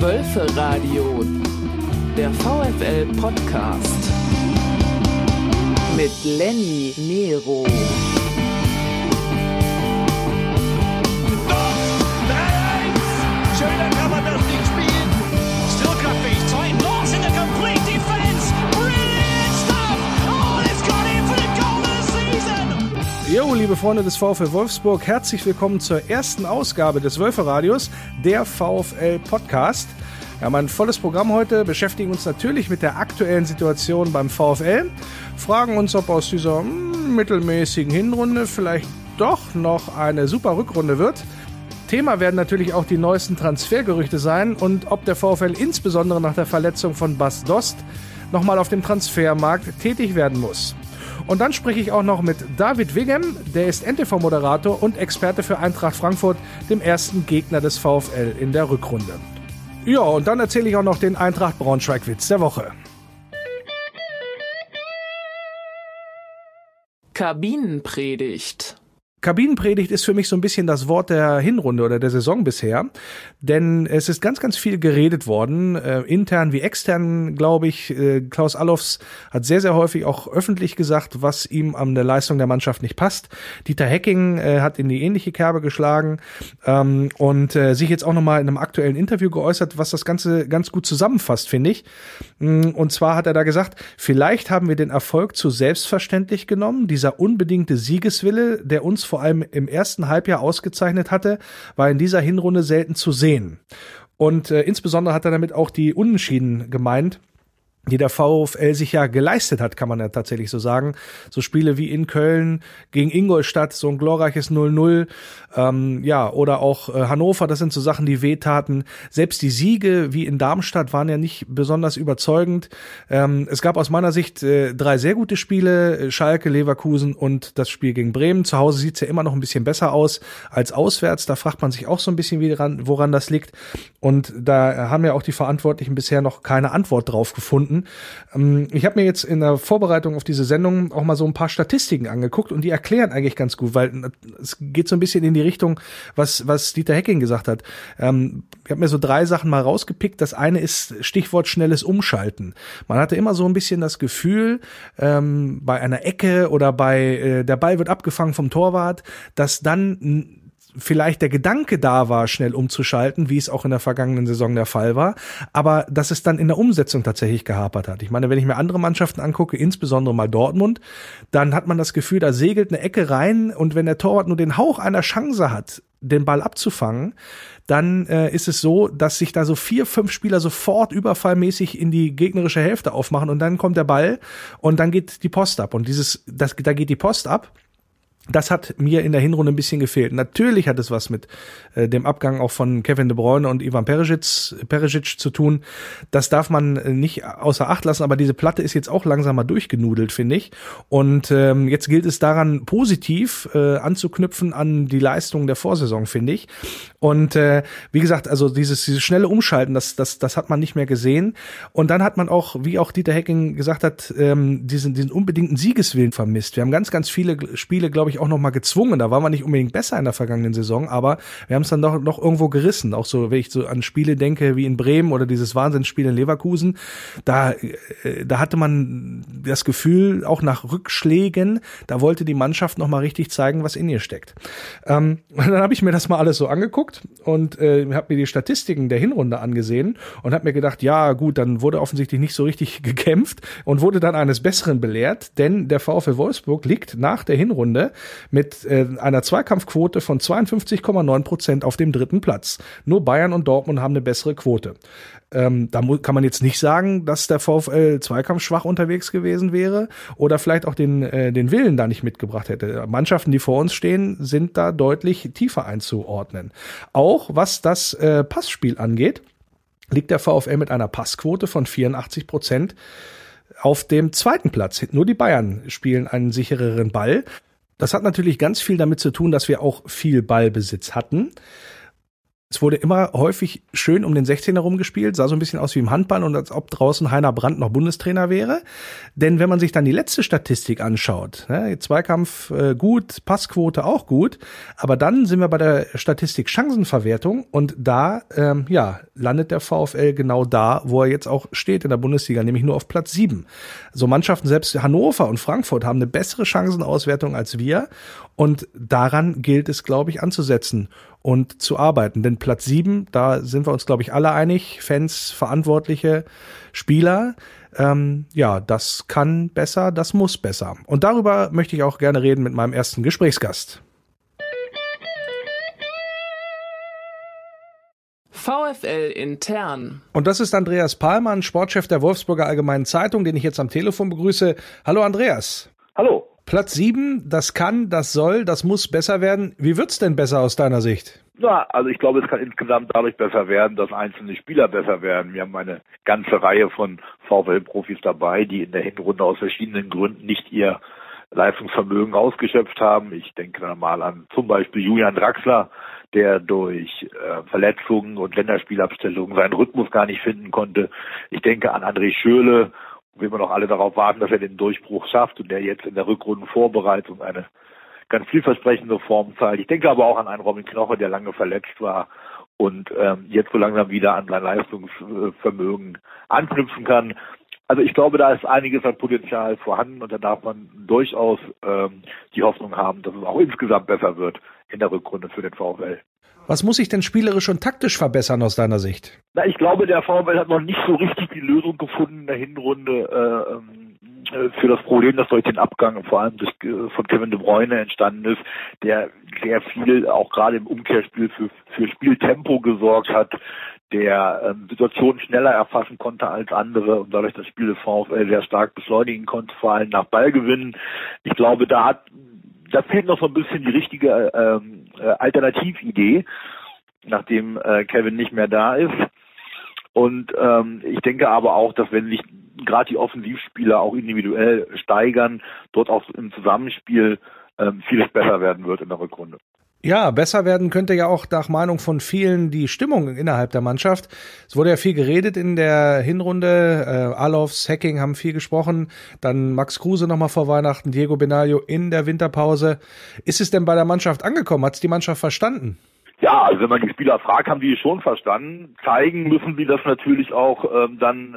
Wölferadio, der VfL-Podcast mit Lenny Nero. Schöner kann man das nicht spielen. Stillkraftfähig, zwei Lost in the complete defense. Brilliant stuff. Oh, it's got him for the goal of the season. Jo, liebe Freunde des VfL Wolfsburg, herzlich willkommen zur ersten Ausgabe des Wölferadios, der VfL-Podcast. Wir haben ein volles Programm heute, beschäftigen uns natürlich mit der aktuellen Situation beim VfL, fragen uns, ob aus dieser mittelmäßigen Hinrunde vielleicht doch noch eine super Rückrunde wird. Thema werden natürlich auch die neuesten Transfergerüchte sein und ob der VfL insbesondere nach der Verletzung von Bas Dost nochmal auf dem Transfermarkt tätig werden muss. Und dann spreche ich auch noch mit David Wiggem, der ist NTV-Moderator und Experte für Eintracht Frankfurt, dem ersten Gegner des VfL in der Rückrunde. Ja, und dann erzähle ich auch noch den Eintracht Braunschweig-Witz der Woche. Kabinenpredigt. Kabinenpredigt ist für mich so ein bisschen das Wort der Hinrunde oder der Saison bisher, denn es ist ganz, ganz viel geredet worden, intern wie extern, glaube ich. Klaus Allofs hat sehr, sehr häufig auch öffentlich gesagt, was ihm an der Leistung der Mannschaft nicht passt. Dieter Hecking hat in die ähnliche Kerbe geschlagen und sich jetzt auch nochmal in einem aktuellen Interview geäußert, was das Ganze ganz gut zusammenfasst, finde ich. Und zwar hat er da gesagt, vielleicht haben wir den Erfolg zu selbstverständlich genommen, dieser unbedingte Siegeswille, der uns vor allem im ersten Halbjahr ausgezeichnet hatte, war in dieser Hinrunde selten zu sehen. Und insbesondere hat er damit auch die Unentschieden gemeint, die der VfL sich ja geleistet hat, kann man ja tatsächlich so sagen. So Spiele wie in Köln gegen Ingolstadt, so ein glorreiches 0-0, oder auch Hannover, das sind so Sachen, die wehtaten. Selbst die Siege wie in Darmstadt waren ja nicht besonders überzeugend. Es gab aus meiner Sicht 3 sehr gute Spiele, Schalke, Leverkusen und das Spiel gegen Bremen. Zu Hause sieht's ja immer noch ein bisschen besser aus als auswärts. Da fragt man sich auch so ein bisschen, woran das liegt. Und da haben ja auch die Verantwortlichen bisher noch keine Antwort drauf gefunden. Ich habe mir jetzt in der Vorbereitung auf diese Sendung auch mal so ein paar Statistiken angeguckt und die erklären eigentlich ganz gut, weil es geht so ein bisschen in die Richtung, was Dieter Hecking gesagt hat. Ich habe mir so 3 Sachen mal rausgepickt. Das eine ist Stichwort schnelles Umschalten. Man hatte immer so ein bisschen das Gefühl, bei einer Ecke oder der Ball wird abgefangen vom Torwart, dass dann vielleicht der Gedanke da war, schnell umzuschalten, wie es auch in der vergangenen Saison der Fall war, aber dass es dann in der Umsetzung tatsächlich gehapert hat. Ich meine, wenn ich mir andere Mannschaften angucke, insbesondere mal Dortmund, dann hat man das Gefühl, da segelt eine Ecke rein und wenn der Torwart nur den Hauch einer Chance hat, den Ball abzufangen, dann ist es so, dass sich da so 4, 5 Spieler sofort überfallmäßig in die gegnerische Hälfte aufmachen und dann kommt der Ball und dann geht die Post ab und da geht die Post ab. Das hat mir in der Hinrunde ein bisschen gefehlt. Natürlich hat es was mit dem Abgang auch von Kevin De Bruyne und Ivan Perisic zu tun. Das darf man nicht außer Acht lassen, aber diese Platte ist jetzt auch langsam mal durchgenudelt, finde ich. Und jetzt gilt es daran, positiv anzuknüpfen an die Leistung der Vorsaison, finde ich. Und wie gesagt, also dieses schnelle Umschalten, das hat man nicht mehr gesehen. Und dann hat man auch, wie auch Dieter Hecking gesagt hat, diesen unbedingten Siegeswillen vermisst. Wir haben ganz, ganz viele Spiele, glaube ich, auch noch mal gezwungen. Da waren wir nicht unbedingt besser in der vergangenen Saison, aber wir haben es dann noch irgendwo gerissen. Auch so, wenn ich so an Spiele denke wie in Bremen oder dieses Wahnsinnsspiel in Leverkusen, da hatte man das Gefühl, auch nach Rückschlägen, da wollte die Mannschaft noch mal richtig zeigen, was in ihr steckt. Und dann habe ich mir das mal alles so angeguckt und habe mir die Statistiken der Hinrunde angesehen und habe mir gedacht, ja gut, dann wurde offensichtlich nicht so richtig gekämpft und wurde dann eines Besseren belehrt, denn der VfL Wolfsburg liegt nach der Hinrunde mit einer Zweikampfquote von 52,9% auf dem 3. Platz. Nur Bayern und Dortmund haben eine bessere Quote. Da kann man jetzt nicht sagen, dass der VfL zweikampfschwach unterwegs gewesen wäre oder vielleicht auch den Willen da nicht mitgebracht hätte. Mannschaften, die vor uns stehen, sind da deutlich tiefer einzuordnen. Auch was das Passspiel angeht, liegt der VfL mit einer Passquote von 84% auf dem 2. Platz. Nur die Bayern spielen einen sichereren Ball. Das hat natürlich ganz viel damit zu tun, dass wir auch viel Ballbesitz hatten. Es wurde immer häufig schön um den 16er rumgespielt, sah so ein bisschen aus wie im Handball und als ob draußen Heiner Brandt noch Bundestrainer wäre. Denn wenn man sich dann die letzte Statistik anschaut, ne, Zweikampf gut, Passquote auch gut, aber dann sind wir bei der Statistik Chancenverwertung und da landet der VfL genau da, wo er jetzt auch steht in der Bundesliga, nämlich nur auf Platz 7. So Mannschaften, selbst Hannover und Frankfurt haben eine bessere Chancenauswertung als wir und daran gilt es, glaube ich, anzusetzen und zu arbeiten. Denn Platz 7, da sind wir uns, glaube ich, alle einig, Fans, Verantwortliche, Spieler, das kann besser, das muss besser. Und darüber möchte ich auch gerne reden mit meinem ersten Gesprächsgast. VfL intern. Und das ist Andreas Pahlmann, Sportchef der Wolfsburger Allgemeinen Zeitung, den ich jetzt am Telefon begrüße. Hallo Andreas. Hallo. Platz 7, das kann, das soll, das muss besser werden. Wie wird's denn besser aus deiner Sicht? Ja, also ich glaube, es kann insgesamt dadurch besser werden, dass einzelne Spieler besser werden. Wir haben eine ganze Reihe von VfL-Profis dabei, die in der Hinrunde aus verschiedenen Gründen nicht ihr Leistungsvermögen ausgeschöpft haben. Ich denke da mal an zum Beispiel Julian Draxler, der durch Verletzungen und Länderspielabstellungen seinen Rhythmus gar nicht finden konnte. Ich denke an André Schürrle, wo wir noch alle darauf warten, dass er den Durchbruch schafft und der jetzt in der Rückrundenvorbereitung eine ganz vielversprechende Form zeigt. Ich denke aber auch an einen Robin Knoche, der lange verletzt war und jetzt so langsam wieder an sein Leistungsvermögen anknüpfen kann. Also ich glaube, da ist einiges an Potenzial vorhanden und da darf man durchaus die Hoffnung haben, dass es auch insgesamt besser wird in der Rückrunde für den VfL. Was muss sich denn spielerisch und taktisch verbessern aus deiner Sicht? Na, ich glaube, der VfL hat noch nicht so richtig die Lösung gefunden in der Hinrunde für das Problem, das durch den Abgang vor allem von Kevin De Bruyne entstanden ist, der sehr viel auch gerade im Umkehrspiel für Spieltempo gesorgt hat, der Situationen schneller erfassen konnte als andere und dadurch das Spiel des VfL sehr stark beschleunigen konnte, vor allem nach Ballgewinnen. Ich glaube, da fehlt noch so ein bisschen die richtige Alternatividee, nachdem Kevin nicht mehr da ist. Und ich denke aber auch, dass wenn sich gerade die Offensivspieler auch individuell steigern, dort auch im Zusammenspiel vieles besser werden wird in der Rückrunde. Ja, besser werden könnte ja auch nach Meinung von vielen die Stimmung innerhalb der Mannschaft. Es wurde ja viel geredet in der Hinrunde. Alofs, Hacking haben viel gesprochen. Dann Max Kruse nochmal vor Weihnachten, Diego Benaglio in der Winterpause. Ist es denn bei der Mannschaft angekommen? Hat es die Mannschaft verstanden? Ja, also wenn man die Spieler fragt, haben die es schon verstanden. Zeigen müssen sie das natürlich auch dann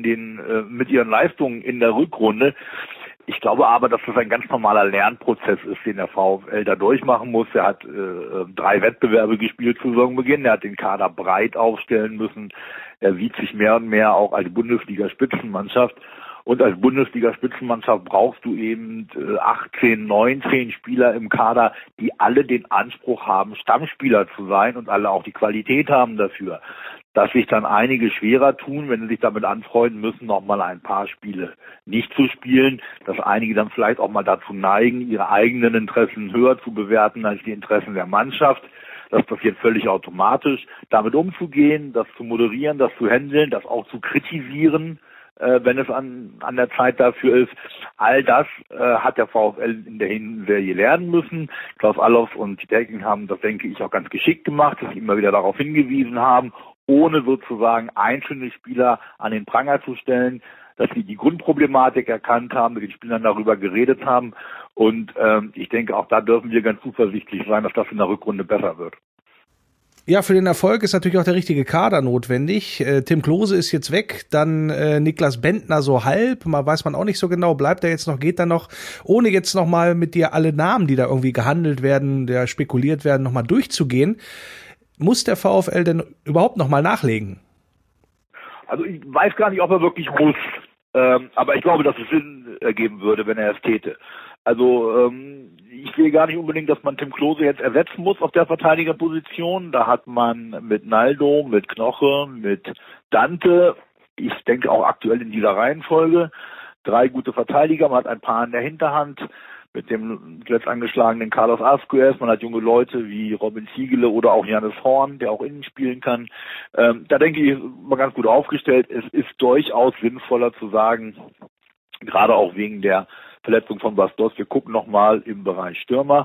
mit ihren Leistungen in der Rückrunde. Ich glaube aber, dass das ein ganz normaler Lernprozess ist, den der VfL da durchmachen muss. Er hat 3 Wettbewerbe gespielt zu Saisonbeginn. Er hat den Kader breit aufstellen müssen. Er sieht sich mehr und mehr auch als Bundesliga-Spitzenmannschaft. Und als Bundesliga-Spitzenmannschaft brauchst du eben 18, 19 Spieler im Kader, die alle den Anspruch haben, Stammspieler zu sein und alle auch die Qualität haben dafür. Dass sich dann einige schwerer tun, wenn sie sich damit anfreunden müssen, nochmal ein paar Spiele nicht zu spielen, dass einige dann vielleicht auch mal dazu neigen, ihre eigenen Interessen höher zu bewerten als die Interessen der Mannschaft. Das passiert völlig automatisch. Damit umzugehen, das zu moderieren, das zu handeln, das auch zu kritisieren, wenn es an der Zeit dafür ist. All das hat der VfL in der Hinserie lernen müssen. Klaus Allofs und die Hacking haben das, denke ich, auch ganz geschickt gemacht, dass sie immer wieder darauf hingewiesen haben, ohne sozusagen einzelne Spieler an den Pranger zu stellen, dass sie die Grundproblematik erkannt haben, mit den Spielern darüber geredet haben. Und ich denke, auch da dürfen wir ganz zuversichtlich sein, dass das in der Rückrunde besser wird. Ja, für den Erfolg ist natürlich auch der richtige Kader notwendig. Tim Klose ist jetzt weg, dann Niklas Bentner so halb, weiß man auch nicht so genau, bleibt er jetzt noch, geht er noch, ohne jetzt nochmal mit dir alle Namen, die da irgendwie gehandelt werden, der spekuliert werden, nochmal durchzugehen. Muss der VfL denn überhaupt nochmal nachlegen? Also ich weiß gar nicht, ob er wirklich muss, aber ich glaube, dass es Sinn ergeben würde, wenn er es täte. Also ich sehe gar nicht unbedingt, dass man Tim Klose jetzt ersetzen muss auf der Verteidigerposition. Da hat man mit Naldo, mit Knoche, mit Dante, ich denke auch aktuell in dieser Reihenfolge, 3 gute Verteidiger. Man hat ein paar in der Hinterhand mit dem zuletzt angeschlagenen Carlos Asquez. Man hat junge Leute wie Robin Ziegele oder auch Jannis Horn, der auch innen spielen kann. Da denke ich, ist man ganz gut aufgestellt. Es ist durchaus sinnvoller zu sagen, gerade auch wegen der Verletzung von Bastos, wir gucken nochmal im Bereich Stürmer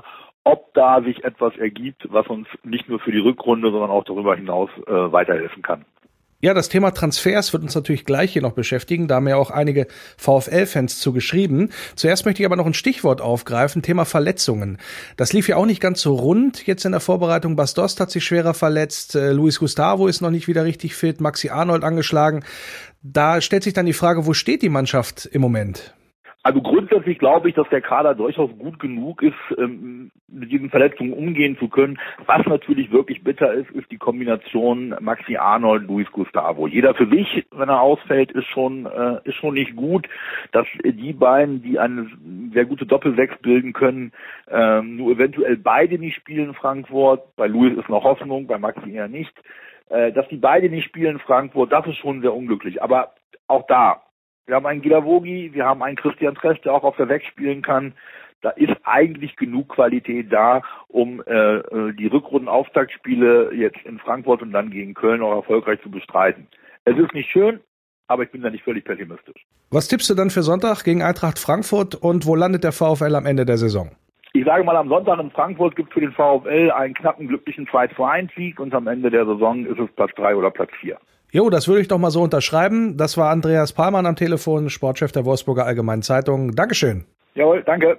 ob da sich etwas ergibt, was uns nicht nur für die Rückrunde, sondern auch darüber hinaus weiterhelfen kann. Ja, das Thema Transfers wird uns natürlich gleich hier noch beschäftigen. Da haben ja auch einige VfL-Fans zu geschrieben. Zuerst möchte ich aber noch ein Stichwort aufgreifen, Thema Verletzungen. Das lief ja auch nicht ganz so rund jetzt in der Vorbereitung. Bas Dost hat sich schwerer verletzt, Luis Gustavo ist noch nicht wieder richtig fit, Maxi Arnold angeschlagen. Da stellt sich dann die Frage, wo steht die Mannschaft im Moment? Also grundsätzlich glaube ich, dass der Kader durchaus gut genug ist, mit diesen Verletzungen umgehen zu können. Was natürlich wirklich bitter ist, ist die Kombination Maxi Arnold, Luis Gustavo. Jeder für sich, wenn er ausfällt, ist schon nicht gut. Dass die beiden, die eine sehr gute Doppelsechs bilden können, nur eventuell beide nicht spielen in Frankfurt. Bei Luis ist noch Hoffnung, bei Maxi eher nicht. Dass die beide nicht spielen in Frankfurt, das ist schon sehr unglücklich. Aber auch da, wir haben einen Gilavogi, wir haben einen Christian Tresch, der auch auf der Sechs spielen kann. Da ist eigentlich genug Qualität da, um die Rückrunden-Auftaktspiele jetzt in Frankfurt und dann gegen Köln auch erfolgreich zu bestreiten. Es ist nicht schön, aber ich bin da nicht völlig pessimistisch. Was tippst du dann für Sonntag gegen Eintracht Frankfurt und wo landet der VfL am Ende der Saison? Ich sage mal, am Sonntag in Frankfurt gibt es für den VfL einen knappen, glücklichen 2-1-Sieg und am Ende der Saison ist es Platz 3 oder Platz 4. Jo, das würde ich doch mal so unterschreiben. Das war Andreas Pahlmann am Telefon, Sportchef der Wolfsburger Allgemeinen Zeitung. Dankeschön. Jawohl, danke.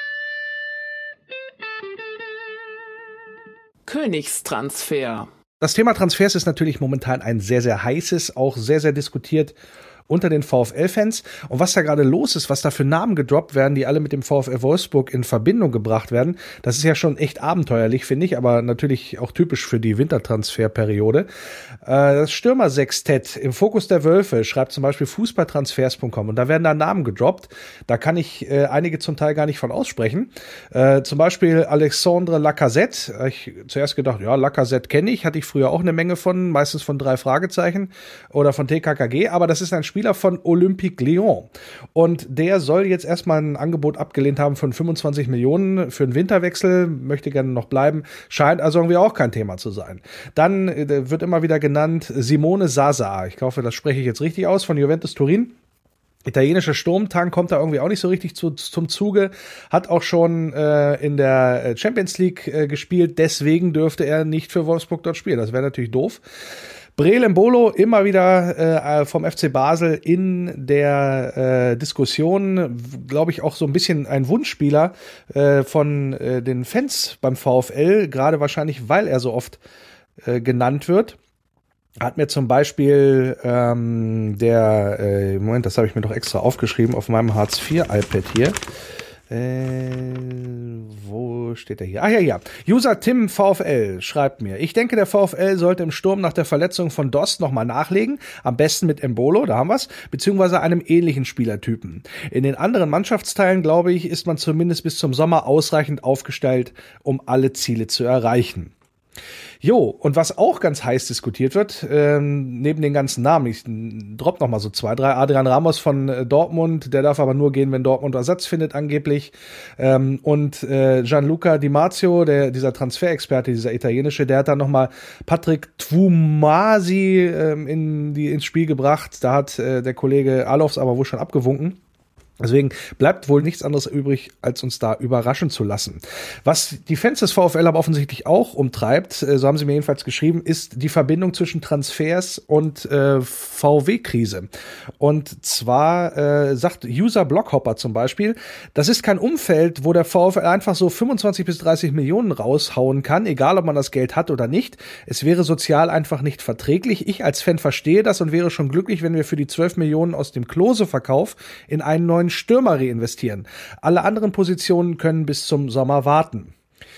Königstransfer. Das Thema Transfers ist natürlich momentan ein sehr, sehr heißes, auch sehr, sehr diskutiert unter den VfL-Fans. Und was da gerade los ist, was da für Namen gedroppt werden, die alle mit dem VfL Wolfsburg in Verbindung gebracht werden, das ist ja schon echt abenteuerlich, finde ich, aber natürlich auch typisch für die Wintertransferperiode. Das Stürmer-Sextett im Fokus der Wölfe schreibt zum Beispiel Fußballtransfers.com und da werden da Namen gedroppt. Da kann ich einige zum Teil gar nicht von aussprechen. Zum Beispiel Alexandre Lacazette. Ich zuerst gedacht, ja, Lacazette kenne ich, hatte ich früher auch eine Menge von, meistens von 3 Fragezeichen oder von TKKG, aber das ist ein Spieler von Olympique Lyon. Und der soll jetzt erstmal ein Angebot abgelehnt haben von 25 Millionen für einen Winterwechsel, möchte gerne noch bleiben, scheint also irgendwie auch kein Thema zu sein. Dann wird immer wieder genannt Simone Zaza, ich hoffe, das spreche ich jetzt richtig aus, von Juventus Turin. Italienischer Sturmtank kommt da irgendwie auch nicht so richtig zum Zuge, hat auch schon in der Champions League gespielt, deswegen dürfte er nicht für Wolfsburg dort spielen, das wäre natürlich doof. Breel Embolo immer wieder vom FC Basel in der Diskussion, glaube ich auch so ein bisschen ein Wunschspieler von den Fans beim VfL, gerade wahrscheinlich, weil er so oft genannt wird. Hat mir zum Beispiel Moment, das habe ich mir doch extra aufgeschrieben auf meinem Hartz-IV-iPad hier. Wo steht er hier? Ah ja. User Tim VfL schreibt mir: Ich denke, der VfL sollte im Sturm nach der Verletzung von Dost nochmal nachlegen. Am besten mit Embolo, da haben wir's, beziehungsweise einem ähnlichen Spielertypen. In den anderen Mannschaftsteilen, glaube ich, ist man zumindest bis zum Sommer ausreichend aufgestellt, um alle Ziele zu erreichen. Jo, und was auch ganz heiß diskutiert wird, neben den ganzen Namen, ich dropp noch mal so 2, 3, Adrian Ramos von Dortmund, der darf aber nur gehen, wenn Dortmund Ersatz findet angeblich, und Gianluca Di Marzio, dieser Transferexperte, dieser italienische, der hat dann noch mal Patrick Twumasi ins Spiel gebracht, da hat der Kollege Alofs aber wohl schon abgewunken. Deswegen bleibt wohl nichts anderes übrig, als uns da überraschen zu lassen. Was die Fans des VfL aber offensichtlich auch umtreibt, so haben sie mir jedenfalls geschrieben, ist die Verbindung zwischen Transfers und VW-Krise. Und zwar sagt User Blockhopper zum Beispiel, das ist kein Umfeld, wo der VfL einfach so 25 bis 30 Millionen raushauen kann, egal ob man das Geld hat oder nicht. Es wäre sozial einfach nicht verträglich. Ich als Fan verstehe das und wäre schon glücklich, wenn wir für die 12 Millionen aus dem Klose-Verkauf in einen neuen Stürmer reinvestieren. Alle anderen Positionen können bis zum Sommer warten.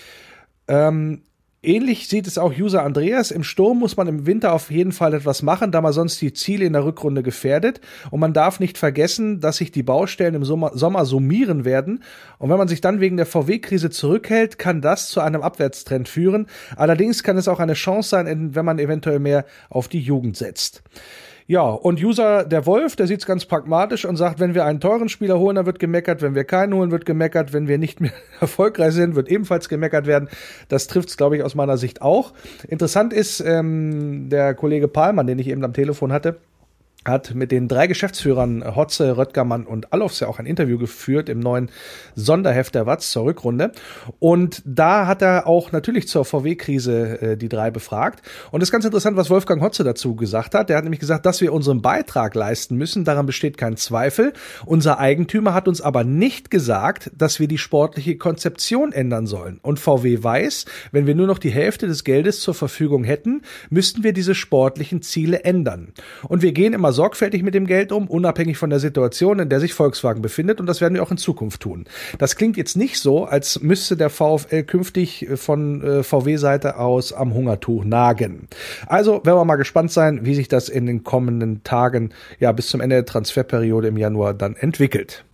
Ähnlich sieht es auch User Andreas. Im Sturm muss man im Winter auf jeden Fall etwas machen, da man sonst die Ziele in der Rückrunde gefährdet. Und man darf nicht vergessen, dass sich die Baustellen im Sommer summieren werden. Und wenn man sich dann wegen der VW-Krise zurückhält, kann das zu einem Abwärtstrend führen. Allerdings kann es auch eine Chance sein, wenn man eventuell mehr auf die Jugend setzt. Ja, und User der Wolf, der sieht's ganz pragmatisch und sagt, wenn wir einen teuren Spieler holen, dann wird gemeckert, wenn wir keinen holen, wird gemeckert, wenn wir nicht mehr erfolgreich sind, wird ebenfalls gemeckert werden. Das trifft's, glaube ich, aus meiner Sicht auch. Interessant ist, der Kollege Pahlmann, den ich eben am Telefon hatte, hat mit den 3 Geschäftsführern Hotze, Röttgermann und Allofs ja auch ein Interview geführt im neuen Sonderheft der Watz zur Rückrunde. Und da hat er auch natürlich zur VW-Krise die 3 befragt. Und es ist ganz interessant, was Wolfgang Hotze dazu gesagt hat. Der hat nämlich gesagt, dass wir unseren Beitrag leisten müssen. Daran besteht kein Zweifel. Unser Eigentümer hat uns aber nicht gesagt, dass wir die sportliche Konzeption ändern sollen. Und VW weiß, wenn wir nur noch die Hälfte des Geldes zur Verfügung hätten, müssten wir diese sportlichen Ziele ändern. Und wir gehen immer sorgfältig mit dem Geld um, unabhängig von der Situation, in der sich Volkswagen befindet, und das werden wir auch in Zukunft tun. Das klingt jetzt nicht so, als müsste der VfL künftig von VW-Seite aus am Hungertuch nagen. Also werden wir mal gespannt sein, wie sich das in den kommenden Tagen, ja bis zum Ende der Transferperiode im Januar dann entwickelt.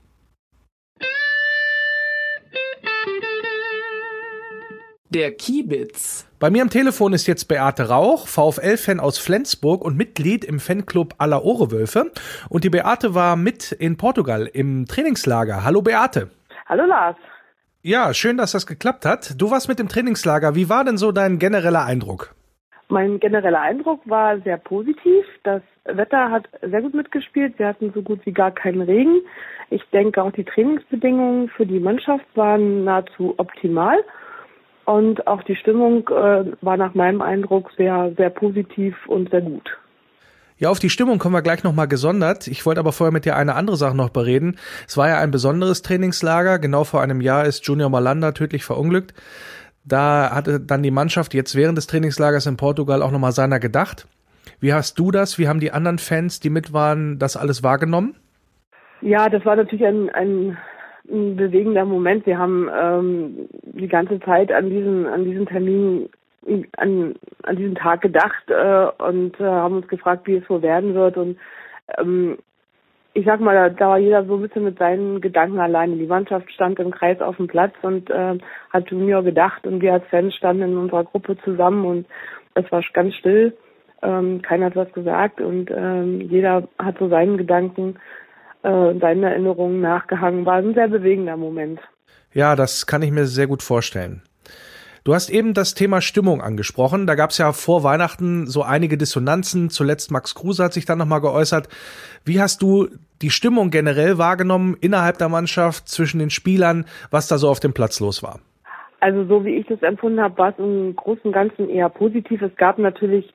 Der Kiebitz. Bei mir am Telefon ist jetzt Beate Rauch, VfL-Fan aus Flensburg und Mitglied im Fanclub aller Ohrewölfe. Und die Beate war mit in Portugal im Trainingslager. Hallo Beate. Hallo Lars. Ja, schön, dass das geklappt hat. Du warst mit im Trainingslager. Wie war denn so dein genereller Eindruck? Mein genereller Eindruck war sehr positiv. Das Wetter hat sehr gut mitgespielt. Wir hatten so gut wie gar keinen Regen. Ich denke, auch die Trainingsbedingungen für die Mannschaft waren nahezu optimal. Und auch die Stimmung war nach meinem Eindruck sehr, sehr positiv und sehr gut. Ja, auf die Stimmung kommen wir gleich nochmal gesondert. Ich wollte aber vorher mit dir eine andere Sache noch bereden. Es war ja ein besonderes Trainingslager. Genau vor einem Jahr ist Junior Malanda tödlich verunglückt. Da hatte dann die Mannschaft jetzt während des Trainingslagers in Portugal auch nochmal seiner gedacht. Wie hast du das? Wie haben die anderen Fans, die mit waren, das alles wahrgenommen? Ja, das war natürlich ein bewegender Moment. Wir haben die ganze Zeit an diesen Termin, an diesen Tag gedacht und haben uns gefragt, wie es so werden wird. Und ich sag mal, da war jeder so ein bisschen mit seinen Gedanken alleine. Die Mannschaft stand im Kreis auf dem Platz und hat Junior gedacht, und wir als Fans standen in unserer Gruppe zusammen und es war ganz still. Keiner hat was gesagt und jeder hat so seinen Gedanken, seinen Erinnerungen nachgehangen. War ein sehr bewegender Moment. Ja, das kann ich mir sehr gut vorstellen. Du hast eben das Thema Stimmung angesprochen. Da gab es ja vor Weihnachten so einige Dissonanzen. Zuletzt Max Kruse hat sich dann nochmal geäußert. Wie hast du die Stimmung generell wahrgenommen innerhalb der Mannschaft, zwischen den Spielern, was da so auf dem Platz los war? Also so wie ich das empfunden habe, war es im Großen und Ganzen eher positiv. Es gab natürlich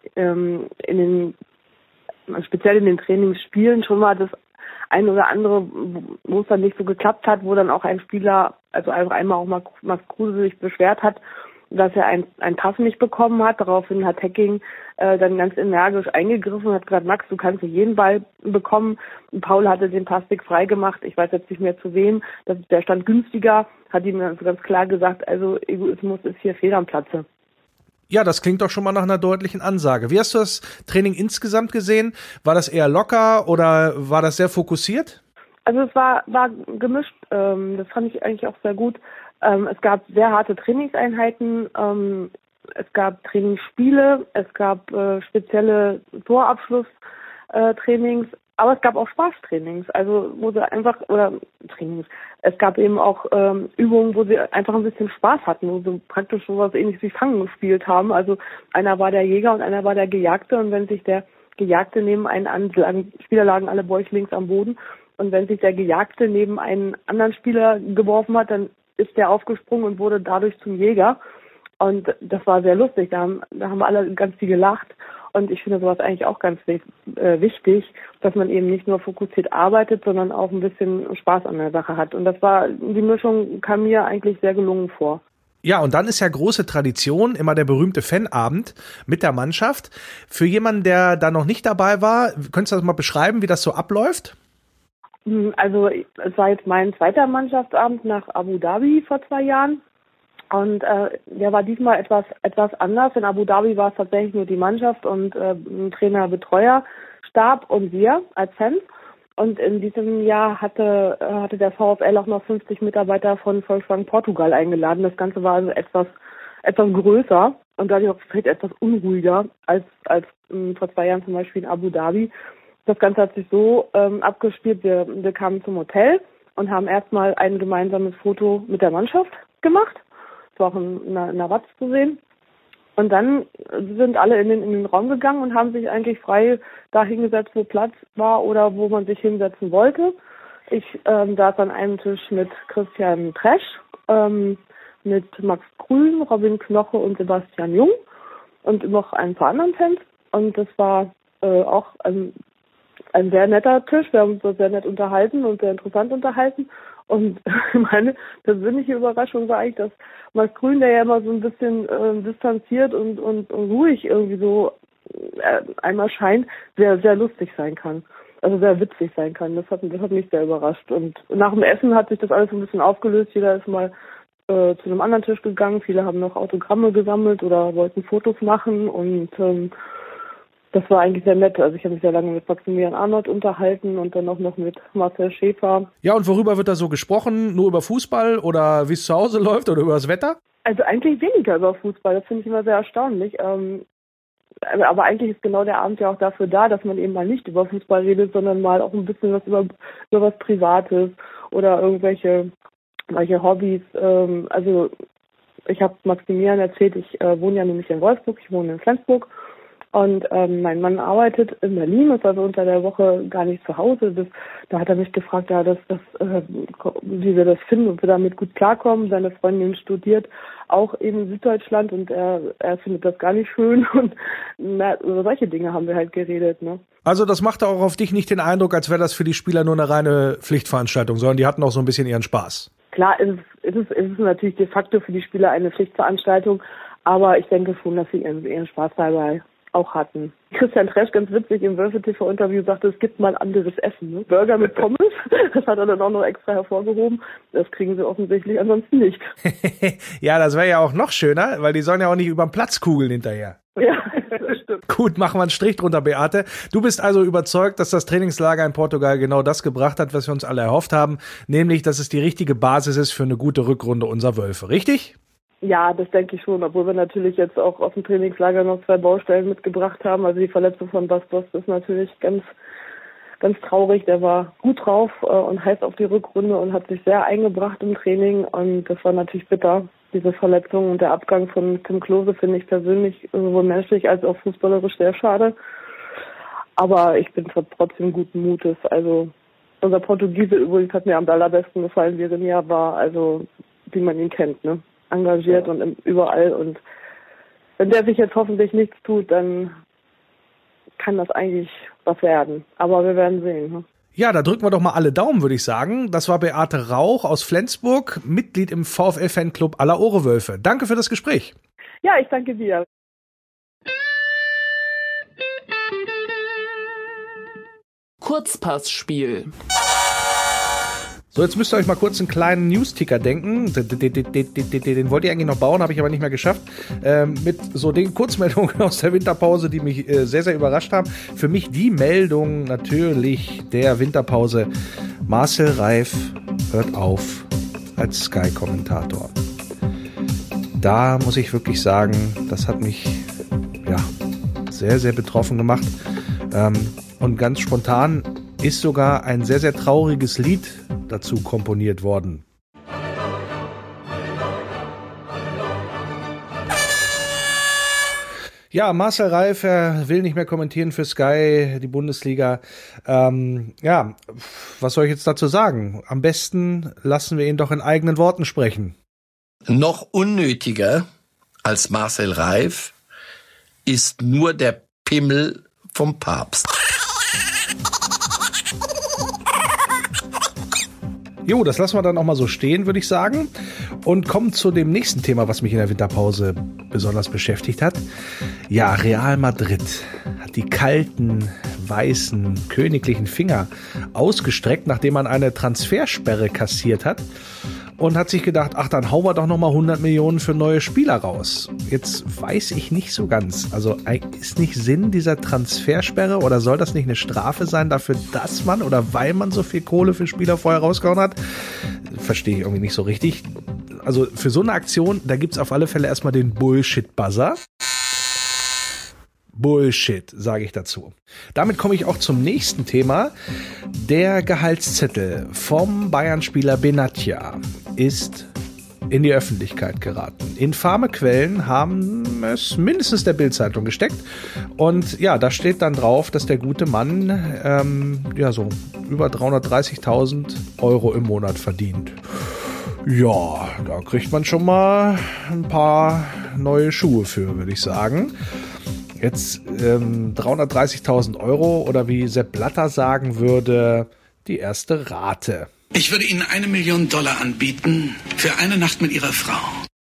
speziell in den Trainingsspielen schon mal das ein oder andere, wo es dann nicht so geklappt hat, wo dann auch ein Spieler, also einmal auch Max Kruse sich beschwert hat, dass er einen Pass nicht bekommen hat. Daraufhin hat Hecking dann ganz energisch eingegriffen und hat gesagt, Max, du kannst jeden Ball bekommen. Und Paul hatte den Passweg frei gemacht. Ich weiß jetzt nicht mehr zu wem. Der stand günstiger, hat ihm also ganz klar gesagt, also Egoismus ist hier fehl am Platze. Ja, das klingt doch schon mal nach einer deutlichen Ansage. Wie hast du das Training insgesamt gesehen? War das eher locker oder war das sehr fokussiert? Also es war gemischt. Das fand ich eigentlich auch sehr gut. Es gab sehr harte Trainingseinheiten. Es gab Trainingsspiele. Es gab spezielle Torabschlusstrainings. Aber es gab auch Spaßtrainings, also wo sie einfach, oder Trainings, es gab eben auch Übungen, wo sie einfach ein bisschen Spaß hatten, wo sie praktisch sowas ähnliches wie Fangen gespielt haben. Also einer war der Jäger und einer war der Gejagte, und wenn sich der Gejagte neben einen anderen, Spieler lagen alle bäuchlings am Boden, und wenn sich der Gejagte neben einen anderen Spieler geworfen hat, dann ist der aufgesprungen und wurde dadurch zum Jäger. Und das war sehr lustig, da haben wir alle ganz viel gelacht. Und ich finde sowas eigentlich auch ganz wichtig, dass man eben nicht nur fokussiert arbeitet, sondern auch ein bisschen Spaß an der Sache hat. Und die Mischung kam mir eigentlich sehr gelungen vor. Ja, und dann ist ja große Tradition immer der berühmte Fanabend mit der Mannschaft. Für jemanden, der da noch nicht dabei war, könntest du das mal beschreiben, wie das so abläuft? Also es war jetzt mein zweiter Mannschaftsabend nach Abu Dhabi vor 2 Jahren. Und der war diesmal etwas anders. In Abu Dhabi war es tatsächlich nur die Mannschaft und ein Trainer, Betreuer, Stab und wir als Fans. Und in diesem Jahr hatte der VfL auch noch 50 Mitarbeiter von Volkswagen Portugal eingeladen. Das Ganze war also etwas größer und dadurch auch vielleicht etwas unruhiger als vor 2 Jahren zum Beispiel in Abu Dhabi. Das Ganze hat sich so abgespielt. Wir kamen zum Hotel und haben erstmal ein gemeinsames Foto mit der Mannschaft gemacht. Das war auch in der Watz zu sehen. Und dann sind alle in den Raum gegangen und haben sich eigentlich frei da hingesetzt, wo Platz war oder wo man sich hinsetzen wollte. Ich saß an einem Tisch mit Christian Tresch, mit Max Grün, Robin Knoche und Sebastian Jung und noch ein paar anderen Fans. Und das war auch ein sehr netter Tisch. Wir haben uns sehr nett unterhalten und sehr interessant unterhalten. Und meine persönliche Überraschung war eigentlich, dass Max Grün, der ja immer so ein bisschen distanziert und ruhig irgendwie so einmal scheint, sehr, sehr lustig sein kann. Also sehr witzig sein kann. Das hat mich sehr überrascht. Und nach dem Essen hat sich das alles ein bisschen aufgelöst. Jeder ist mal zu einem anderen Tisch gegangen. Viele haben noch Autogramme gesammelt oder wollten Fotos machen. Und das war eigentlich sehr nett. Also ich habe mich sehr lange mit Maximilian Arnold unterhalten und dann auch noch mit Marcel Schäfer. Ja, und worüber wird da so gesprochen? Nur über Fußball oder wie es zu Hause läuft oder über das Wetter? Also eigentlich weniger über Fußball. Das finde ich immer sehr erstaunlich. Aber eigentlich ist genau der Abend ja auch dafür da, dass man eben mal nicht über Fußball redet, sondern mal auch ein bisschen was über was Privates oder irgendwelche Hobbys. Also ich habe Maximilian erzählt, ich wohne ja nämlich in Wolfsburg, ich wohne in Flensburg. Und mein Mann arbeitet in Berlin, ist also unter der Woche gar nicht zu Hause. Da hat er mich gefragt, ja, wie wir das finden, ob wir damit gut klarkommen. Seine Freundin studiert auch eben in Süddeutschland und er findet das gar nicht schön. Und über solche Dinge haben wir halt geredet. Ne? Also das machte auch auf dich nicht den Eindruck, als wäre das für die Spieler nur eine reine Pflichtveranstaltung, sondern die hatten auch so ein bisschen ihren Spaß. Klar, es ist natürlich de facto für die Spieler eine Pflichtveranstaltung, aber ich denke schon, dass sie ihren Spaß dabei auch hatten. Christian Tresch, ganz witzig, im Wölfe-TV-Interview sagte, es gibt mal anderes Essen. Ne? Burger mit Pommes, das hat er dann auch noch extra hervorgehoben. Das kriegen sie offensichtlich ansonsten nicht. Ja, das wäre ja auch noch schöner, weil die sollen ja auch nicht über den Platz kugeln hinterher. Ja, das stimmt. Gut, machen wir einen Strich drunter, Beate. Du bist also überzeugt, dass das Trainingslager in Portugal genau das gebracht hat, was wir uns alle erhofft haben, nämlich, dass es die richtige Basis ist für eine gute Rückrunde unserer Wölfe, richtig? Ja, das denke ich schon, obwohl wir natürlich jetzt auch aus dem Trainingslager noch 2 Baustellen mitgebracht haben. Also die Verletzung von Bastos ist natürlich ganz, ganz traurig. Der war gut drauf und heiß auf die Rückrunde und hat sich sehr eingebracht im Training. Und das war natürlich bitter, diese Verletzung. Und der Abgang von Tim Klose finde ich persönlich sowohl menschlich als auch fußballerisch sehr schade. Aber ich bin trotzdem guten Mutes. Also unser Portugiese übrigens hat mir am allerbesten gefallen, wie er im Jahr war. Also wie man ihn kennt, ne? Engagiert und überall, und wenn der sich jetzt hoffentlich nichts tut, dann kann das eigentlich was werden. Aber wir werden sehen. Ne? Ja, da drücken wir doch mal alle Daumen, würde ich sagen. Das war Beate Rauch aus Flensburg, Mitglied im VfL-Fanclub aller Ohrewölfe. Danke für das Gespräch. Ja, ich danke dir. Kurzpassspiel. So, jetzt müsst ihr euch mal kurz einen kleinen News-Ticker denken. Den wollte ich eigentlich noch bauen, habe ich aber nicht mehr geschafft. Mit so den Kurzmeldungen aus der Winterpause, die mich sehr, sehr überrascht haben. Für mich die Meldung natürlich der Winterpause. Marcel Reif hört auf als Sky-Kommentator. Da muss ich wirklich sagen, das hat mich sehr, sehr betroffen gemacht. Und ganz spontan ist sogar ein sehr, sehr trauriges Lied dazu komponiert worden. Ja, Marcel Reif will nicht mehr kommentieren für Sky, die Bundesliga. Was soll ich jetzt dazu sagen? Am besten lassen wir ihn doch in eigenen Worten sprechen. Noch unnötiger als Marcel Reif ist nur der Pimmel vom Papst. Jo, das lassen wir dann auch mal so stehen, würde ich sagen. Und kommen zu dem nächsten Thema, was mich in der Winterpause besonders beschäftigt hat. Ja, Real Madrid hat die kalten, weißen, königlichen Finger ausgestreckt, nachdem man eine Transfersperre kassiert hat. Und hat sich gedacht, ach, dann hauen wir doch nochmal 100 Millionen für neue Spieler raus. Jetzt weiß ich nicht so ganz. Also ist nicht Sinn dieser Transfersperre oder soll das nicht eine Strafe sein dafür, dass man oder weil man so viel Kohle für Spieler vorher rausgehauen hat? Verstehe ich irgendwie nicht so richtig. Also für so eine Aktion, da gibt's auf alle Fälle erstmal den Bullshit-Buzzer. Bullshit, sage ich dazu. Damit komme ich auch zum nächsten Thema. Der Gehaltszettel vom Bayern-Spieler Benatia ist in die Öffentlichkeit geraten. Infame Quellen haben es mindestens der Bild-Zeitung gesteckt. Und ja, da steht dann drauf, dass der gute Mann so über 330.000 Euro im Monat verdient. Ja, da kriegt man schon mal ein paar neue Schuhe für, würde ich sagen. Jetzt 330.000 Euro oder wie Sepp Blatter sagen würde, die erste Rate. Ich würde Ihnen $1 Million anbieten für eine Nacht mit Ihrer Frau.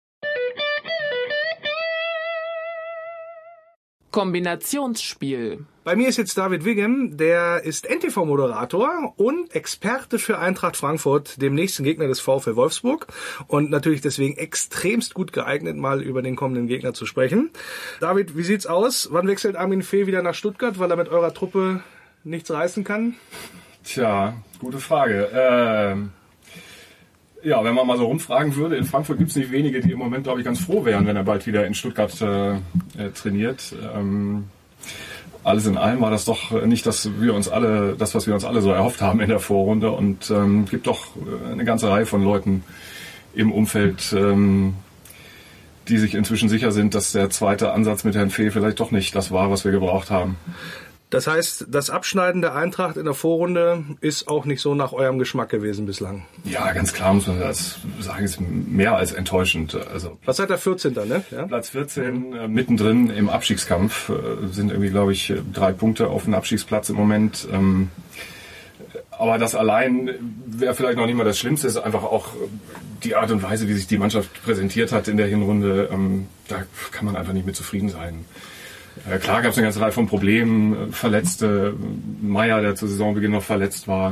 Kombinationsspiel. Bei mir ist jetzt David Wiggum, der ist NTV-Moderator und Experte für Eintracht Frankfurt, dem nächsten Gegner des VfL Wolfsburg und natürlich deswegen extremst gut geeignet, mal über den kommenden Gegner zu sprechen. David, wie sieht's aus? Wann wechselt Armin Fee wieder nach Stuttgart, weil er mit eurer Truppe nichts reißen kann? Tja, gute Frage. Ja, wenn man mal so rumfragen würde, in Frankfurt gibt es nicht wenige, die im Moment, glaube ich, ganz froh wären, wenn er bald wieder in Stuttgart trainiert. Alles in allem war das doch nicht was wir uns alle so erhofft haben in der Vorrunde und gibt doch eine ganze Reihe von Leuten im Umfeld, die sich inzwischen sicher sind, dass der zweite Ansatz mit Herrn Fee vielleicht doch nicht das war, was wir gebraucht haben. Das heißt, das Abschneiden der Eintracht in der Vorrunde ist auch nicht so nach eurem Geschmack gewesen bislang? Ja, ganz klar muss man das sagen, ist mehr als enttäuschend. Also was seid ihr, 14. ne? Ja? Platz 14, mittendrin im Abstiegskampf, sind irgendwie, glaube ich, 3 Punkte auf den Abstiegsplatz im Moment. Aber das allein wäre vielleicht noch nicht mal das Schlimmste, ist einfach auch die Art und Weise, wie sich die Mannschaft präsentiert hat in der Hinrunde. Da kann man einfach nicht mit zufrieden sein. Klar gab es eine ganze Reihe von Problemen, Verletzte, Meier, der zu Saisonbeginn noch verletzt war.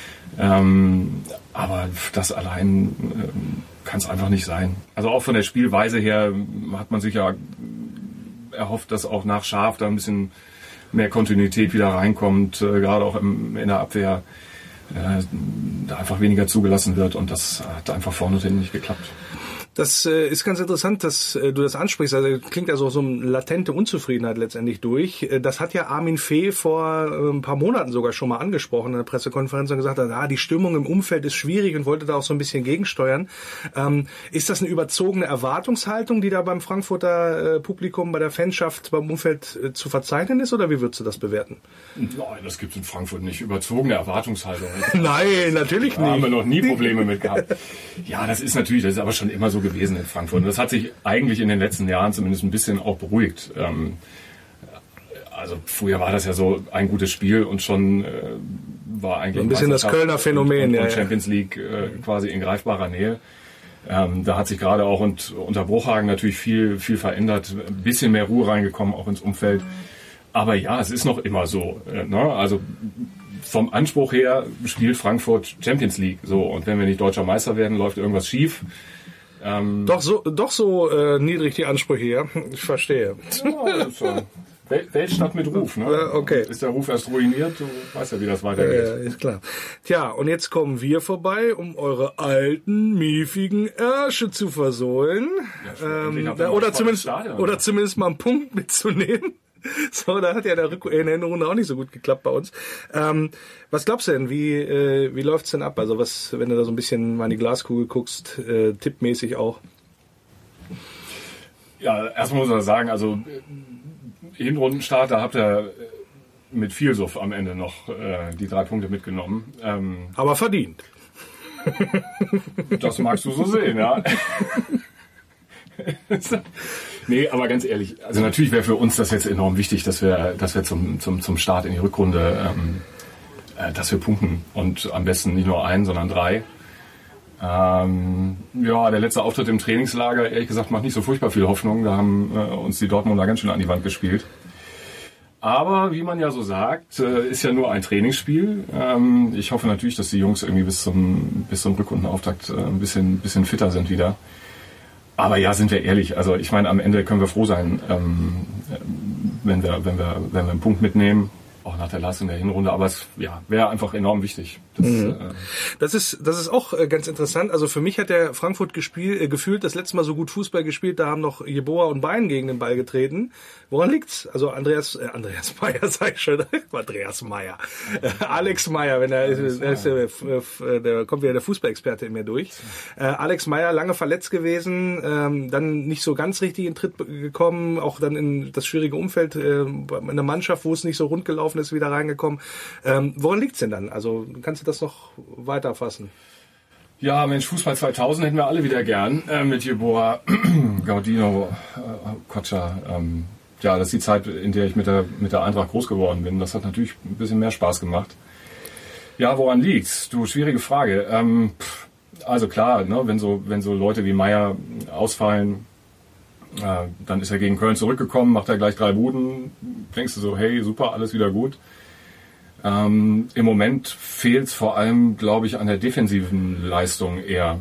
Aber das allein kann es einfach nicht sein. Also auch von der Spielweise her hat man sich ja erhofft, dass auch nach Schaaf da ein bisschen mehr Kontinuität wieder reinkommt, gerade auch in der Abwehr da einfach weniger zugelassen wird und das hat einfach vorne und hinten nicht geklappt. Das ist ganz interessant, dass du das ansprichst. Also klingt ja so eine latente Unzufriedenheit letztendlich durch. Das hat ja Armin Fee vor ein paar Monaten sogar schon mal angesprochen in der Pressekonferenz und gesagt, die Stimmung im Umfeld ist schwierig und wollte da auch so ein bisschen gegensteuern. Ist das eine überzogene Erwartungshaltung, die da beim Frankfurter Publikum, bei der Fanschaft, beim Umfeld zu verzeichnen ist oder wie würdest du das bewerten? Nein, das gibt es in Frankfurt nicht. Überzogene Erwartungshaltung. Nein, natürlich nicht. Da haben wir noch nie Probleme mit gehabt. Ja, das ist aber schon immer so gewesen in Frankfurt. Und das hat sich eigentlich in den letzten Jahren zumindest ein bisschen auch beruhigt. Also früher war das ja so ein gutes Spiel und schon war eigentlich ein bisschen das Kölner Phänomen, und Champions League quasi in greifbarer Nähe. Da hat sich gerade auch unter Bruchhagen natürlich viel verändert, ein bisschen mehr Ruhe reingekommen, auch ins Umfeld. Aber ja, es ist noch immer so. Ne? Also vom Anspruch her spielt Frankfurt Champions League. So, und wenn wir nicht deutscher Meister werden, läuft irgendwas schief. Doch so niedrig die Ansprüche hier. Ich verstehe. Ja, so. Weltstadt mit Ruf, ne? Okay. Ist der Ruf erst ruiniert, du weißt ja, wie das weitergeht. Ja, ist klar. Tja, und jetzt kommen wir vorbei, um eure alten, miefigen Ärsche zu versohlen. Ja, oder zumindest mal einen Punkt mitzunehmen. So, da hat ja der in der Runde auch nicht so gut geklappt bei uns. Was glaubst du denn? Wie läuft's denn ab? Also wenn du da so ein bisschen mal in die Glaskugel guckst, tippmäßig auch? Ja, erstmal muss man sagen, also Hinrundenstart, da habt ihr mit viel Suff am Ende noch die 3 Punkte mitgenommen. Aber verdient. Das magst du so sehen, ja. Nee, aber ganz ehrlich, also natürlich wäre für uns das jetzt enorm wichtig, dass wir zum Start in die Rückrunde, dass wir punkten und am besten nicht nur 1, sondern 3. Ja, der letzte Auftritt im Trainingslager, ehrlich gesagt, macht nicht so furchtbar viel Hoffnung. Da haben uns die Dortmunder ganz schön an die Wand gespielt. Aber wie man ja so sagt, ist ja nur ein Trainingsspiel. Ich hoffe natürlich, dass die Jungs irgendwie bis zum Rückrundenauftakt ein bisschen fitter sind wieder. Aber ja, sind wir ehrlich, also ich meine, am Ende können wir froh sein, wenn wir einen Punkt mitnehmen. auch nach der Leistung der Hinrunde, aber es wäre einfach enorm wichtig. Das ist auch ganz interessant. Also für mich hat der Frankfurt gefühlt das letzte Mal so gut Fußball gespielt, da haben noch Jeboa und Bein gegen den Ball getreten. Woran liegt's? Also Andreas Meyer, sag ich schon. Andreas Meyer. Alex Meyer, der kommt wieder der Fußballexperte in mir durch. Alex Meyer, lange verletzt gewesen, dann nicht so ganz richtig in Tritt gekommen, auch dann in das schwierige Umfeld in der Mannschaft, wo es nicht so rund gelaufen ist, wieder reingekommen. Woran liegt's denn dann? Also kannst du das noch weiter fassen? Ja, Mensch, Fußball 2000 hätten wir alle wieder gern. Mit Jeboa, Gaudino, Kotscher. Das ist die Zeit, in der ich mit der Eintracht groß geworden bin. Das hat natürlich ein bisschen mehr Spaß gemacht. Ja, woran liegt's? Du, schwierige Frage. Also klar, ne, wenn so Leute wie Meyer ausfallen, dann ist er gegen Köln zurückgekommen, macht er gleich 3 Buden. Denkst du so, hey, super, alles wieder gut. Im Moment fehlt es vor allem, glaube ich, an der defensiven Leistung eher.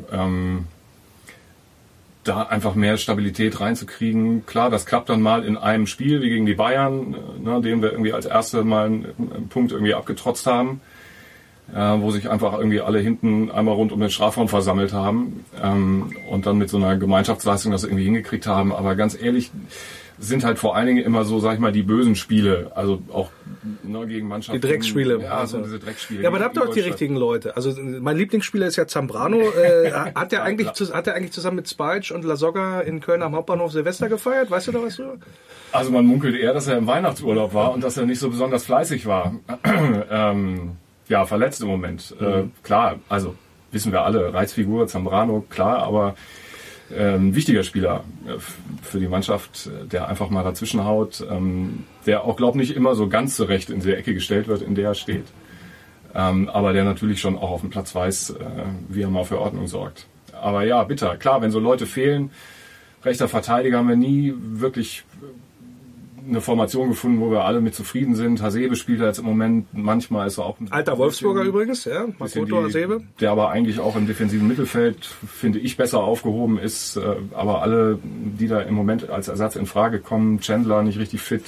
Da einfach mehr Stabilität reinzukriegen. Klar, das klappt dann mal in einem Spiel, wie gegen die Bayern, den wir irgendwie als erste mal einen Punkt irgendwie abgetrotzt haben, wo sich einfach irgendwie alle hinten einmal rund um den Strafraum versammelt haben und dann mit so einer Gemeinschaftsleistung das irgendwie hingekriegt haben. Aber ganz ehrlich, sind halt vor allen Dingen immer so, sag ich mal, die bösen Spiele, also auch gegen Mannschaften. Die Drecksspiele. Ja, so diese Drecksspiele. Ja, aber da habt ihr auch die richtigen Leute. Also mein Lieblingsspieler ist ja Zambrano. Hat er eigentlich zusammen mit Spalch und Lasogga in Köln am Hauptbahnhof Silvester gefeiert? Weißt du da was drüber? Also man munkelt eher, dass er im Weihnachtsurlaub war und dass er nicht so besonders fleißig war. Verletzt im Moment. Klar, also wissen wir alle, Reizfigur, Zambrano, klar, aber ein wichtiger Spieler für die Mannschaft, der einfach mal dazwischen haut, der auch, glaube ich, nicht immer so ganz zurecht in die Ecke gestellt wird, in der er steht. Aber der natürlich schon auch auf dem Platz weiß, wie er mal für Ordnung sorgt. Aber ja, bitter. Klar, wenn so Leute fehlen, rechter Verteidiger haben wir nie wirklich eine Formation gefunden, wo wir alle mit zufrieden sind. Hasebe spielt da jetzt im Moment, manchmal ist er auch... Alter Wolfsburger übrigens, ja, Makoto Hasebe. Der aber eigentlich auch im defensiven Mittelfeld, finde ich, besser aufgehoben ist. Aber alle, die da im Moment als Ersatz in Frage kommen, Chandler nicht richtig fit.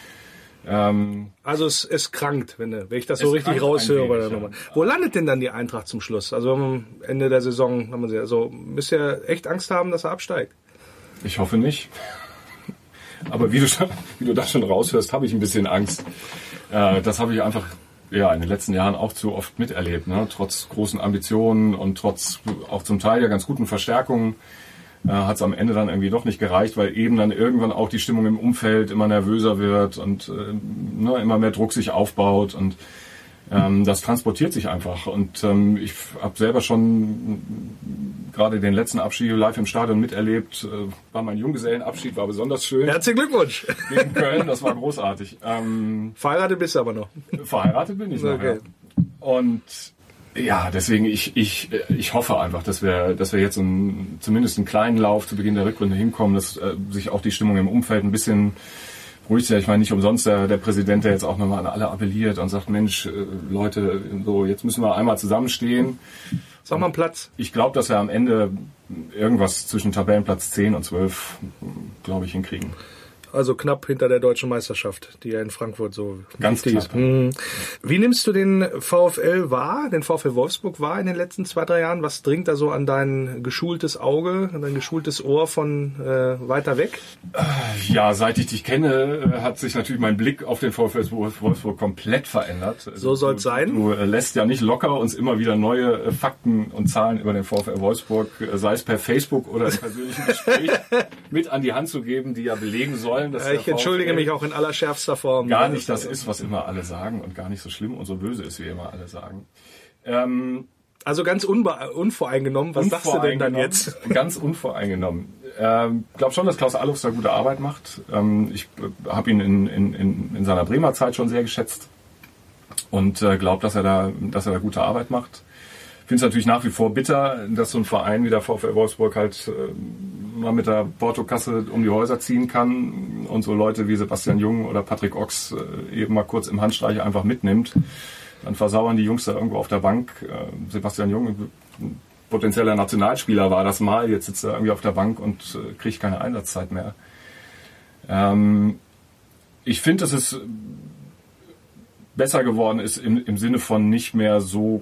Also es krankt, wenn ich das so richtig raushöre bei der Nummer. Wo landet denn dann die Eintracht zum Schluss? Also am Ende der Saison, müsst ihr echt Angst haben, dass er absteigt? Ich hoffe nicht. Aber wie du das schon raushörst, habe ich ein bisschen Angst. Das habe ich einfach in den letzten Jahren auch zu oft miterlebt. Ne? Trotz großen Ambitionen und trotz auch zum Teil ja ganz guten Verstärkungen hat es am Ende dann irgendwie doch nicht gereicht, weil eben dann irgendwann auch die Stimmung im Umfeld immer nervöser wird und immer mehr Druck sich aufbaut und das transportiert sich einfach. Und ich habe selber schon gerade den letzten Abschied live im Stadion miterlebt. War mein Junggesellenabschied, war besonders schön. Herzlichen Glückwunsch. Gegen Köln, das war großartig. Verheiratet bist du aber noch. Verheiratet bin ich noch, okay. Ja. Und ja, deswegen, ich hoffe einfach, dass wir jetzt zumindest einen kleinen Lauf zu Beginn der Rückrunde hinkommen, dass sich auch die Stimmung im Umfeld ein bisschen ruhig ist. Ich meine, nicht umsonst der Präsident, der jetzt auch nochmal an alle appelliert und sagt, Mensch, Leute, so jetzt müssen wir einmal zusammenstehen. Sag mal einen Platz. Ich glaube, dass wir am Ende irgendwas zwischen Tabellenplatz 10 und 12, glaube ich, hinkriegen. Also knapp hinter der deutschen Meisterschaft, die ja in Frankfurt so ganz wichtig ist. Wie nimmst du den VfL wahr, den VfL Wolfsburg wahr in den letzten 2-3 Jahren? Was dringt da so an dein geschultes Auge, an dein geschultes Ohr von weiter weg? Ja, seit ich dich kenne, hat sich natürlich mein Blick auf den VfL Wolfsburg komplett verändert. So soll es sein. Du lässt ja nicht locker, uns immer wieder neue Fakten und Zahlen über den VfL Wolfsburg, sei es per Facebook oder im persönlichen Gespräch, mit an die Hand zu geben, die ja belegen sollen, dass ich entschuldige mich auch in allerschärfster Form. Gar nicht das ist, was immer alle sagen und gar nicht so schlimm und so böse ist, wie immer alle sagen. Also ganz unvoreingenommen. Was sagst du denn dann jetzt? Ganz unvoreingenommen. Ich glaube schon, dass Klaus Allofs da gute Arbeit macht. Ich habe ihn in seiner Bremer Zeit schon sehr geschätzt und glaube, dass er da gute Arbeit macht. Ich finde es natürlich nach wie vor bitter, dass so ein Verein wie der VfL Wolfsburg halt mal mit der Portokasse um die Häuser ziehen kann und so Leute wie Sebastian Jung oder Patrick Ochs eben mal kurz im Handstreich einfach mitnimmt. Dann versauern die Jungs da irgendwo auf der Bank. Sebastian Jung, potenzieller Nationalspieler war das mal, jetzt sitzt er irgendwie auf der Bank und kriegt keine Einsatzzeit mehr. Ich finde, das ist besser geworden ist im Sinne von nicht mehr so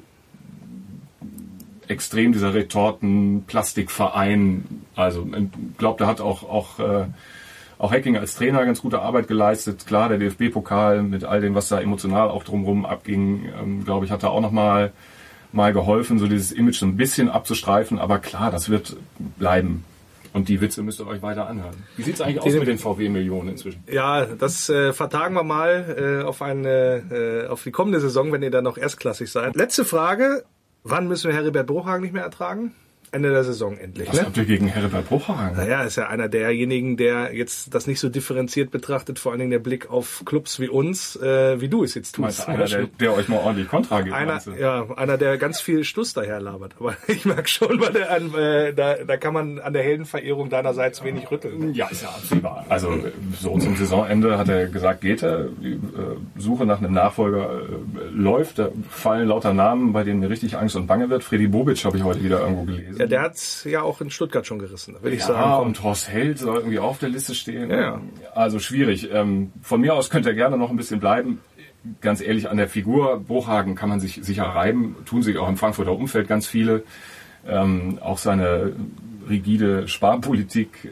extrem dieser Retorten-Plastikverein. Also ich glaube, da hat auch Hecking als Trainer ganz gute Arbeit geleistet. Klar, der DFB-Pokal mit all dem, was da emotional auch drumherum abging, glaube ich, hat da auch noch mal geholfen, so dieses Image so ein bisschen abzustreifen. Aber klar, das wird bleiben. Und die Witze müsst ihr euch weiter anhören. Wie sieht es eigentlich aus mit den VW-Millionen inzwischen? Ja, das vertagen wir mal auf die kommende Saison, wenn ihr dann noch erstklassig seid. Letzte Frage. Wann müssen wir Heribert Bruchhagen nicht mehr ertragen? Ende der Saison endlich. Was habt ihr gegen Heribert Bruchhagen? Naja, ist ja einer derjenigen, der jetzt das nicht so differenziert betrachtet, vor allen Dingen der Blick auf Clubs wie uns, wie du es jetzt tust. Einer, der euch mal ordentlich Kontra gibt. Einer, der ganz viel Stuss daher labert. Aber ich merke schon, da kann man an der Heldenverehrung deinerseits wenig rütteln. Ja, ist ja absehbar. Also so zum Saisonende hat er gesagt, geht er. Die Suche nach einem Nachfolger läuft. Da fallen lauter Namen, bei denen mir richtig Angst und Bange wird. Freddy Bobic habe ich heute wieder irgendwo gelesen. Ja, der hat's ja auch in Stuttgart schon gerissen, will ich sagen. Ja, und Horst Held soll irgendwie auf der Liste stehen. Ja. Also schwierig. Von mir aus könnte er gerne noch ein bisschen bleiben. Ganz ehrlich, an der Figur Bruchhagen kann man sich sicher reiben. Tun sich auch im Frankfurter Umfeld ganz viele. Auch seine rigide Sparpolitik.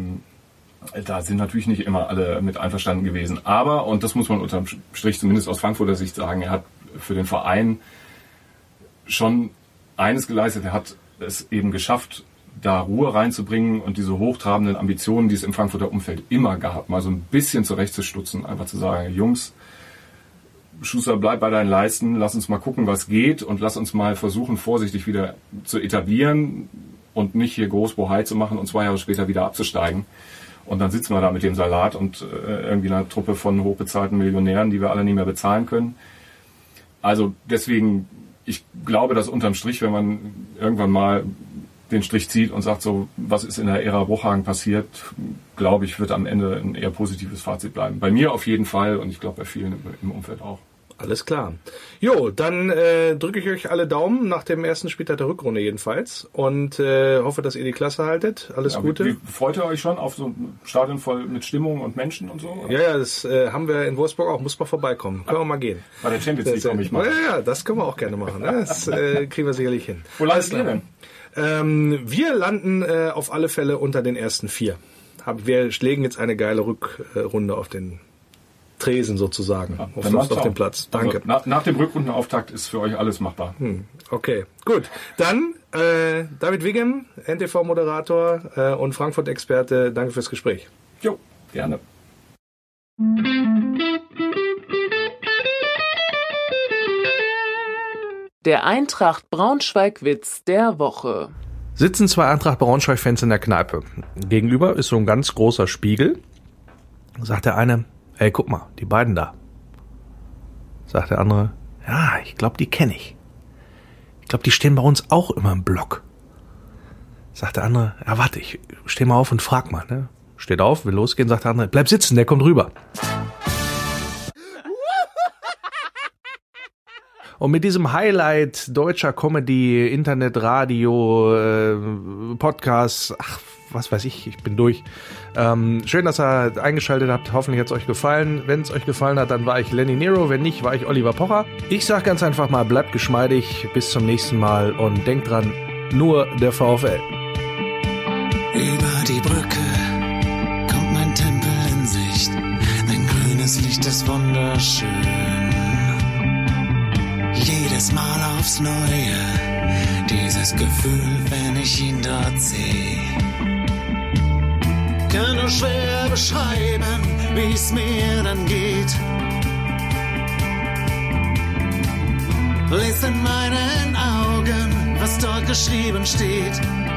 Da sind natürlich nicht immer alle mit einverstanden gewesen. Aber, und das muss man unterm Strich zumindest aus Frankfurter Sicht sagen, er hat für den Verein schon eines geleistet. Er hat es eben geschafft, da Ruhe reinzubringen und diese hochtrabenden Ambitionen, die es im Frankfurter Umfeld immer gab, mal so ein bisschen zurechtzustutzen, einfach zu sagen, Jungs, Schuster, bleib bei deinen Leisten, lass uns mal gucken, was geht und lass uns mal versuchen, vorsichtig wieder zu etablieren und nicht hier groß Bohai zu machen und 2 Jahre später wieder abzusteigen. Und dann sitzen wir da mit dem Salat und irgendwie einer Truppe von hochbezahlten Millionären, die wir alle nicht mehr bezahlen können. Also deswegen, ich glaube, dass unterm Strich, wenn man irgendwann mal den Strich zieht und sagt, so, was ist in der Ära Bruchhagen passiert, glaube ich, wird am Ende ein eher positives Fazit bleiben. Bei mir auf jeden Fall und ich glaube bei vielen im Umfeld auch. Alles klar. Jo, dann drücke ich euch alle Daumen nach dem ersten Spieltag der Rückrunde jedenfalls und hoffe, dass ihr die Klasse haltet. Alles Gute. Wie freut ihr euch schon auf so ein Stadion voll mit Stimmung und Menschen und so? Oder? Ja, das haben wir in Wolfsburg auch. Muss mal vorbeikommen. Können wir mal gehen. Bei der Champions League komme ich mal. Ja, das können wir auch gerne machen. Ne? Das kriegen wir sicherlich hin. Wo landet ihr denn? Wir landen auf alle Fälle unter den ersten 4. Wir legen jetzt eine geile Rückrunde auf den Tresen sozusagen, ja, auf den Platz. Danke. Also nach dem Rückrundenauftakt ist für euch alles machbar. Okay, gut. Dann David Wiggem, NTV-Moderator und Frankfurt-Experte, danke fürs Gespräch. Jo, gerne. Der Eintracht Braunschweig-Witz der Woche. Sitzen 2 Eintracht Braunschweig-Fans in der Kneipe. Gegenüber ist so ein ganz großer Spiegel. Sagt der eine, hey, guck mal, die beiden da. Sagt der andere, ja, ich glaube, die kenne ich. Ich glaube, die stehen bei uns auch immer im Block. Sagt der andere, ja, warte, ich steh mal auf und frag mal. Ne? Steht auf, will losgehen, sagt der andere, bleib sitzen, der kommt rüber. Und mit diesem Highlight deutscher Comedy, Internet, Radio, Podcast, was weiß ich bin durch. Schön, dass ihr eingeschaltet habt. Hoffentlich hat es euch gefallen. Wenn es euch gefallen hat, dann war ich Lenny Nero. Wenn nicht, war ich Oliver Pocher. Ich sag ganz einfach mal, bleibt geschmeidig. Bis zum nächsten Mal. Und denkt dran, nur der VfL. Über die Brücke kommt mein Tempel in Sicht. Ein grünes Licht ist wunderschön. Jedes Mal aufs Neue, dieses Gefühl, wenn ich ihn dort sehe. Kann nur schwer beschreiben, wie es mir dann geht. Lies in meinen Augen, was dort geschrieben steht.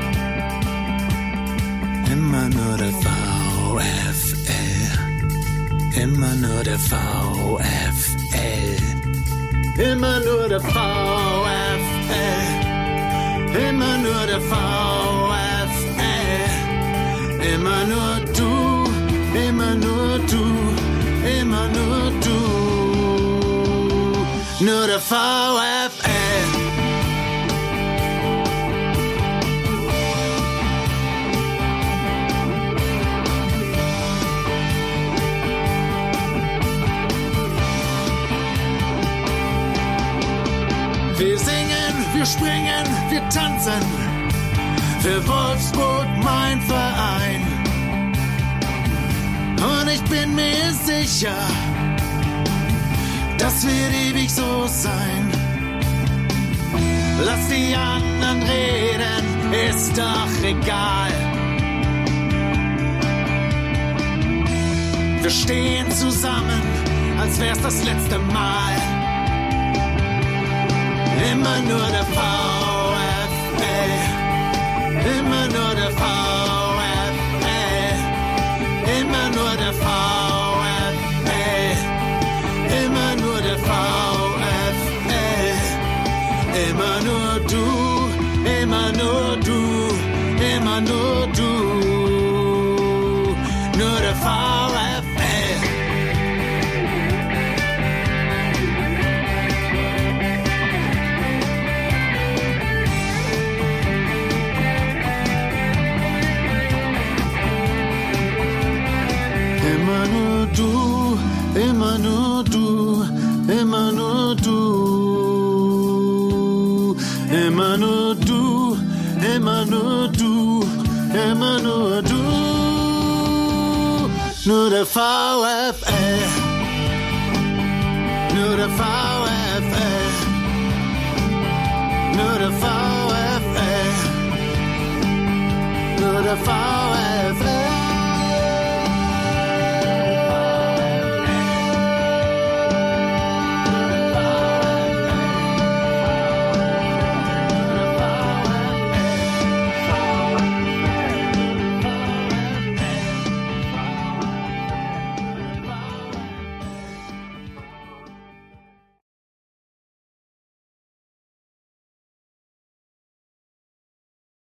Immer nur der VfL, immer nur der VfL. Immer nur der VfL, immer nur der VfL, immer nur du, immer nur du, immer nur du, nur der VfL. Wir springen, wir tanzen, für Wolfsburg mein Verein. Und ich bin mir sicher, das wird ewig so sein. Lass die anderen reden, ist doch egal. Wir stehen zusammen, als wär's das letzte Mal. Immer nur der VfL, immer nur der VfL, immer nur der VfL, immer nur der VfL, immer nur du, immer nur du, immer nur du, nur der VfL. Immer nur du, immer nur du, immer nur du, immer nur du, immer nur du, immer nur du, nur der VfL, nur der VfL, nur der VfL, nur der VfL.